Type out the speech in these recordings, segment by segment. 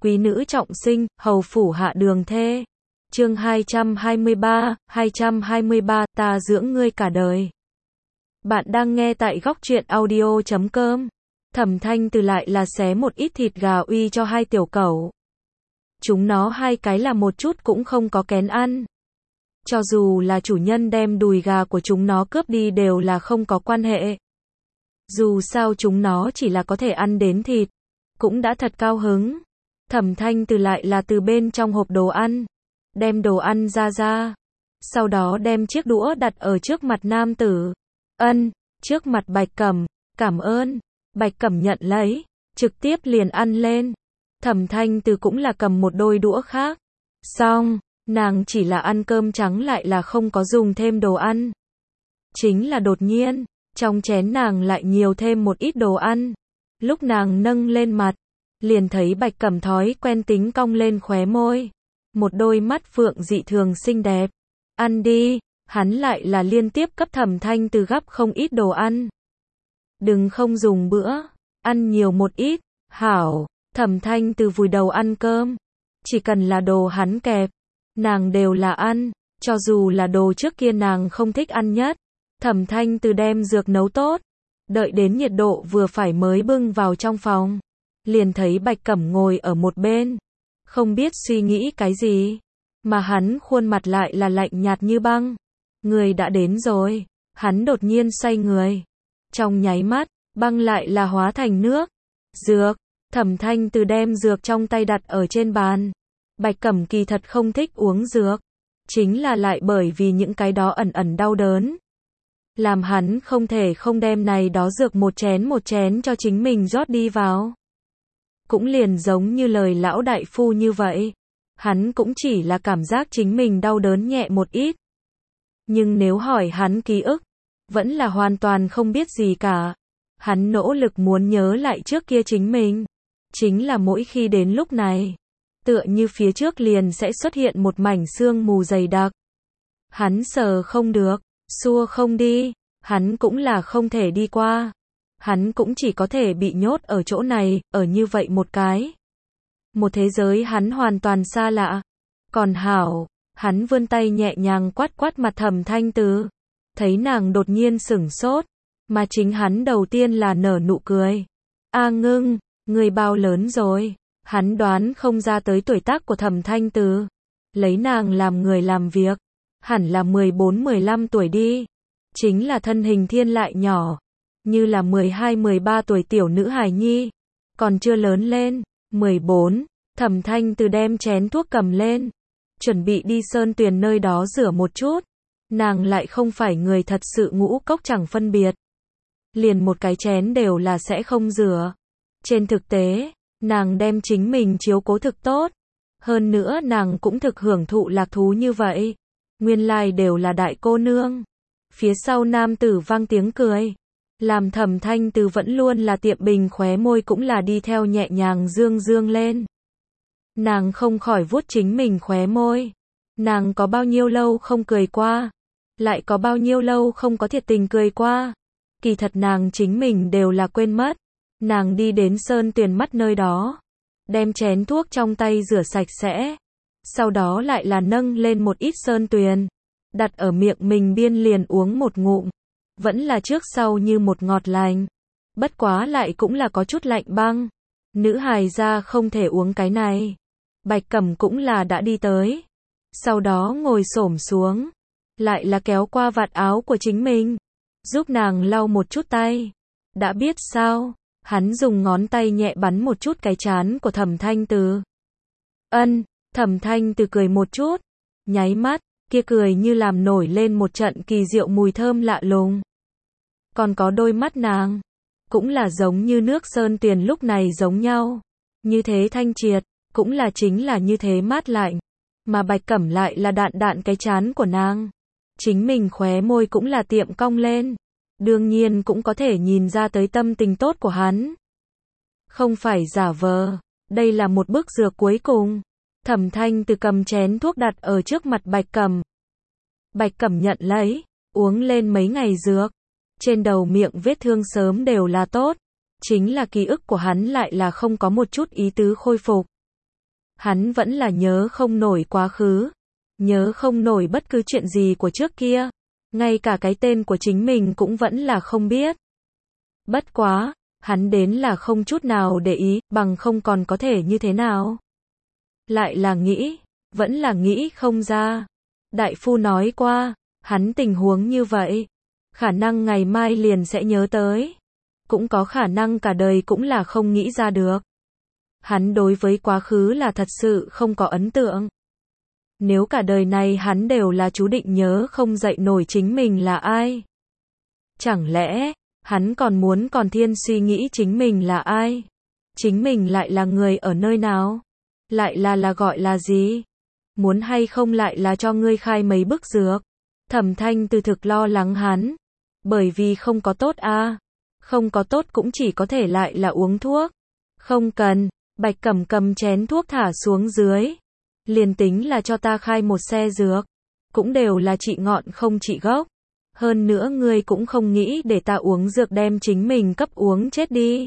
Quý nữ trọng sinh, hầu phủ hạ đường thê. Chương 223, ta dưỡng ngươi cả đời. Bạn đang nghe tại góc truyện audio.com. Thẩm Thanh Từ lại là xé một ít thịt gà uy cho hai tiểu cẩu. Chúng nó hai cái là một chút cũng không có kén ăn. Cho dù là chủ nhân đem đùi gà của chúng nó cướp đi đều là không có quan hệ. Dù sao chúng nó chỉ là có thể ăn đến thịt, cũng đã thật cao hứng. Thẩm Thanh Từ lại là từ bên trong hộp đồ ăn, đem đồ ăn ra. Sau đó đem chiếc đũa đặt ở trước mặt nam tử. Trước mặt Bạch Cẩm, cảm ơn. Bạch Cẩm nhận lấy, trực tiếp liền ăn lên. Thẩm Thanh Từ cũng là cầm một đôi đũa khác. Xong, nàng chỉ là ăn cơm trắng lại là không có dùng thêm đồ ăn. Chính là đột nhiên, trong chén nàng lại nhiều thêm một ít đồ ăn. Lúc nàng nâng lên mặt, liền thấy Bạch Cẩm thói quen tính cong lên khóe môi. Một đôi mắt phượng dị thường xinh đẹp. Ăn đi, hắn lại là liên tiếp cấp Thẩm Thanh Từ gắp không ít đồ ăn. Đừng không dùng bữa, ăn nhiều một ít, hảo. Thẩm Thanh Từ vùi đầu ăn cơm. Chỉ cần là đồ hắn kẹp, nàng đều là ăn, cho dù là đồ trước kia nàng không thích ăn nhất. Thẩm Thanh Từ đem dược nấu tốt, đợi đến nhiệt độ vừa phải mới bưng vào trong phòng. Liền thấy Bạch Cẩm ngồi ở một bên, không biết suy nghĩ cái gì, mà hắn khuôn mặt lại là lạnh nhạt như băng. Người đã đến rồi, hắn đột nhiên xoay người. Trong nháy mắt, băng lại là hóa thành nước. Dược, Thẩm Thanh Từ đem dược trong tay đặt ở trên bàn. Bạch Cẩm kỳ thật không thích uống dược, chính là lại bởi vì những cái đó ẩn ẩn đau đớn, làm hắn không thể không đem này đó dược một chén cho chính mình rót đi vào. Cũng liền giống như lời lão đại phu như vậy, hắn cũng chỉ là cảm giác chính mình đau đớn nhẹ một ít. Nhưng nếu hỏi hắn ký ức, vẫn là hoàn toàn không biết gì cả. Hắn nỗ lực muốn nhớ lại trước kia chính mình. Chính là mỗi khi đến lúc này, tựa như phía trước liền sẽ xuất hiện một mảnh sương mù dày đặc. Hắn sờ không được, xua không đi, hắn cũng là không thể đi qua. Hắn cũng chỉ có thể bị nhốt ở chỗ này, ở như vậy một cái. Một thế giới hắn hoàn toàn xa lạ. Còn hảo, hắn vươn tay nhẹ nhàng quát mặt Thẩm Thanh Từ. Thấy nàng đột nhiên sửng sốt, mà chính hắn đầu tiên là nở nụ cười. A Ngưng, người bao lớn rồi? Hắn đoán không ra tới tuổi tác của Thẩm Thanh Từ. Lấy nàng làm người làm việc, hẳn là 14-15 tuổi đi. Chính là thân hình thiên lại nhỏ, như là 12-13 tuổi tiểu nữ hài nhi, còn chưa lớn lên. 14, Thẩm Thanh Từ đem chén thuốc cầm lên, chuẩn bị đi Sơn Tuyền nơi đó rửa một chút. Nàng lại không phải người thật sự ngũ cốc chẳng phân biệt. Liền một cái chén đều là sẽ không rửa. Trên thực tế, nàng đem chính mình chiếu cố thực tốt. Hơn nữa nàng cũng thực hưởng thụ lạc thú như vậy. Nguyên lai đều là đại cô nương. Phía sau nam tử vang tiếng cười. Làm Thẩm Thanh Từ vẫn luôn là tiệm bình khóe môi cũng là đi theo nhẹ nhàng dương lên. Nàng không khỏi vuốt chính mình khóe môi. Nàng có bao nhiêu lâu không cười qua. Lại có bao nhiêu lâu không có thiệt tình cười qua. Kỳ thật nàng chính mình đều là quên mất. Nàng đi đến Sơn Tuyền mắt nơi đó, đem chén thuốc trong tay rửa sạch sẽ. Sau đó lại là nâng lên một ít Sơn Tuyền, đặt ở miệng mình biên liền uống một ngụm. Vẫn là trước sau như một ngọt lành. Bất quá lại cũng là có chút lạnh băng. Nữ hài ra không thể uống cái này. Bạch Cẩm cũng là đã đi tới. Sau đó ngồi xổm xuống, lại là kéo qua vạt áo của chính mình, giúp nàng lau một chút tay. Đã biết sao? Hắn dùng ngón tay nhẹ bắn một chút cái trán của Thẩm Thanh Từ. Thẩm Thanh Từ cười một chút, nháy mắt, kia cười như làm nổi lên một trận kỳ diệu mùi thơm lạ lùng. Còn có đôi mắt nàng, cũng là giống như nước Sơn Tuyền lúc này giống nhau. Như thế thanh triệt, cũng là chính là như thế mát lạnh. Mà Bạch Cẩm lại là đạn cái trán của nàng. Chính mình khóe môi cũng là tiệm cong lên. Đương nhiên cũng có thể nhìn ra tới tâm tình tốt của hắn. Không phải giả vờ, đây là một bước dược cuối cùng. Thẩm Thanh Từ cầm chén thuốc đặt ở trước mặt Bạch Cẩm. Bạch Cẩm nhận lấy, uống lên mấy ngày dược. Trên đầu miệng vết thương sớm đều là tốt. Chính là ký ức của hắn lại là không có một chút ý tứ khôi phục. Hắn vẫn là nhớ không nổi quá khứ, nhớ không nổi bất cứ chuyện gì của trước kia, ngay cả cái tên của chính mình cũng vẫn là không biết. Bất quá, hắn đến là không chút nào để ý, bằng không còn có thể như thế nào. Lại là nghĩ, vẫn là nghĩ không ra. Đại phu nói qua, hắn tình huống như vậy, khả năng ngày mai liền sẽ nhớ tới. Cũng có khả năng cả đời cũng là không nghĩ ra được. Hắn đối với quá khứ là thật sự không có ấn tượng. Nếu cả đời này hắn đều là chú định nhớ không dậy nổi chính mình là ai. Chẳng lẽ, hắn còn muốn còn thiên suy nghĩ chính mình là ai? Chính mình lại là người ở nơi nào? Lại là gọi là gì? Muốn hay không lại là cho ngươi khai mấy bức dược? Thẩm Thanh Từ thực lo lắng hắn. Bởi vì không có tốt a, không có tốt cũng chỉ có thể lại là uống thuốc. Không cần, Bạch Cẩm cầm chén thuốc thả xuống dưới. Liền tính là cho ta khai một xe dược, cũng đều là trị ngọn không trị gốc. Hơn nữa ngươi cũng không nghĩ để ta uống dược đem chính mình cấp uống chết đi.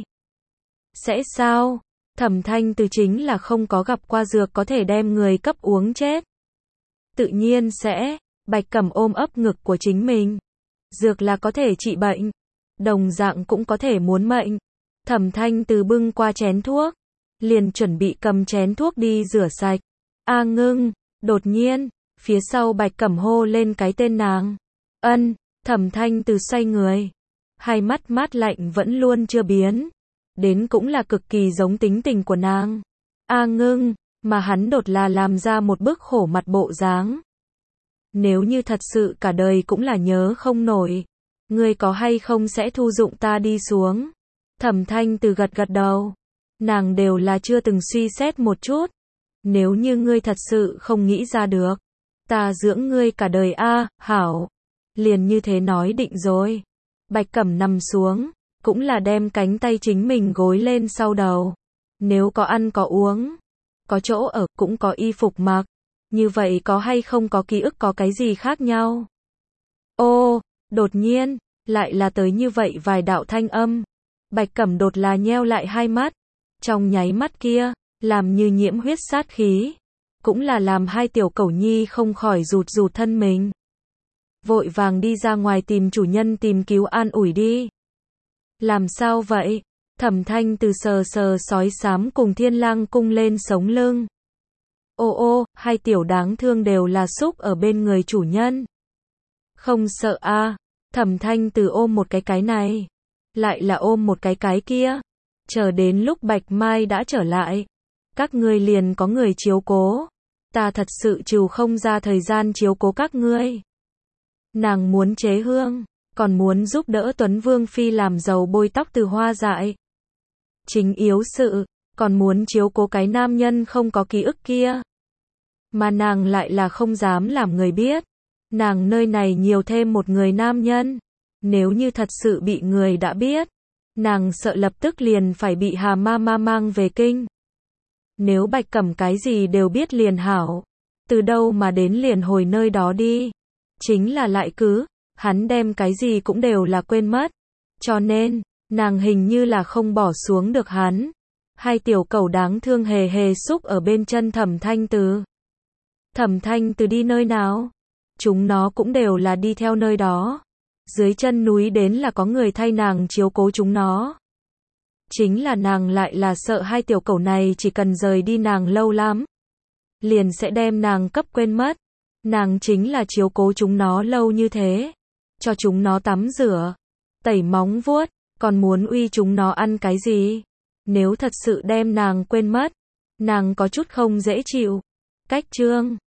Sẽ sao? Thẩm Thanh Từ chính là không có gặp qua dược có thể đem người cấp uống chết. Tự nhiên sẽ, Bạch Cẩm ôm ấp ngực của chính mình. Dược là có thể trị bệnh, đồng dạng cũng có thể muốn mệnh. Thẩm Thanh Từ bưng qua chén thuốc, liền chuẩn bị cầm chén thuốc đi rửa sạch. A Ngưng, đột nhiên, phía sau Bạch Cẩm hô lên cái tên nàng. Ân, Thẩm Thanh Từ xoay người. Hai mắt mát lạnh vẫn luôn chưa biến. Đến cũng là cực kỳ giống tính tình của nàng. A Ngưng, mà hắn đột là làm ra một bức khổ mặt bộ dáng. Nếu như thật sự cả đời cũng là nhớ không nổi, ngươi có hay không sẽ thu dụng ta đi xuống? Thẩm Thanh Từ gật gật đầu. Nàng đều là chưa từng suy xét một chút. Nếu như ngươi thật sự không nghĩ ra được, ta dưỡng ngươi cả đời a, hảo. Liền như thế nói định rồi. Bạch Cẩm nằm xuống, cũng là đem cánh tay chính mình gối lên sau đầu. Nếu có ăn có uống, có chỗ ở, cũng có y phục mặc, như vậy có hay không có ký ức có cái gì khác nhau? Ô, đột nhiên, lại là tới như vậy vài đạo thanh âm. Bạch Cẩm đột là nheo lại hai mắt. Trong nháy mắt kia, làm như nhiễm huyết sát khí. Cũng là làm hai tiểu cẩu nhi không khỏi rụt rụt thân mình. Vội vàng đi ra ngoài tìm chủ nhân tìm cứu an ủi đi. Làm sao vậy? Thẩm Thanh Từ sờ sờ sói xám cùng Thiên Lang cung lên sống lưng. Ô ô, hai tiểu đáng thương đều là xúc ở bên người chủ nhân. Không sợ a? Thẩm Thanh Từ ôm một cái này. Lại là ôm một cái kia. Chờ đến lúc Bạch Mai đã trở lại. Các ngươi liền có người chiếu cố. Ta thật sự trừ không ra thời gian chiếu cố các ngươi. Nàng muốn chế hương, còn muốn giúp đỡ Tuấn Vương Phi làm dầu bôi tóc từ hoa dại. Chính yếu sự, còn muốn chiếu cố cái nam nhân không có ký ức kia. Mà nàng lại là không dám làm người biết. Nàng nơi này nhiều thêm một người nam nhân. Nếu như thật sự bị người đã biết, nàng sợ lập tức liền phải bị Hà Mama mang về kinh. Nếu Bạch Cẩm cái gì đều biết liền hảo. Từ đâu mà đến liền hồi nơi đó đi. Chính là lại cứ, hắn đem cái gì cũng đều là quên mất. Cho nên, nàng hình như là không bỏ xuống được hắn. Hai tiểu cẩu đáng thương hề hề xúc ở bên chân Thẩm Thanh Từ. Thẩm Thanh Từ đi nơi nào? Chúng nó cũng đều là đi theo nơi đó. Dưới chân núi đến là có người thay nàng chiếu cố chúng nó. Chính là nàng lại là sợ hai tiểu cẩu này chỉ cần rời đi nàng lâu lắm, liền sẽ đem nàng cấp quên mất. Nàng chính là chiếu cố chúng nó lâu như thế. Cho chúng nó tắm rửa, tẩy móng vuốt, còn muốn uy chúng nó ăn cái gì. Nếu thật sự đem nàng quên mất, nàng có chút không dễ chịu. Cách chương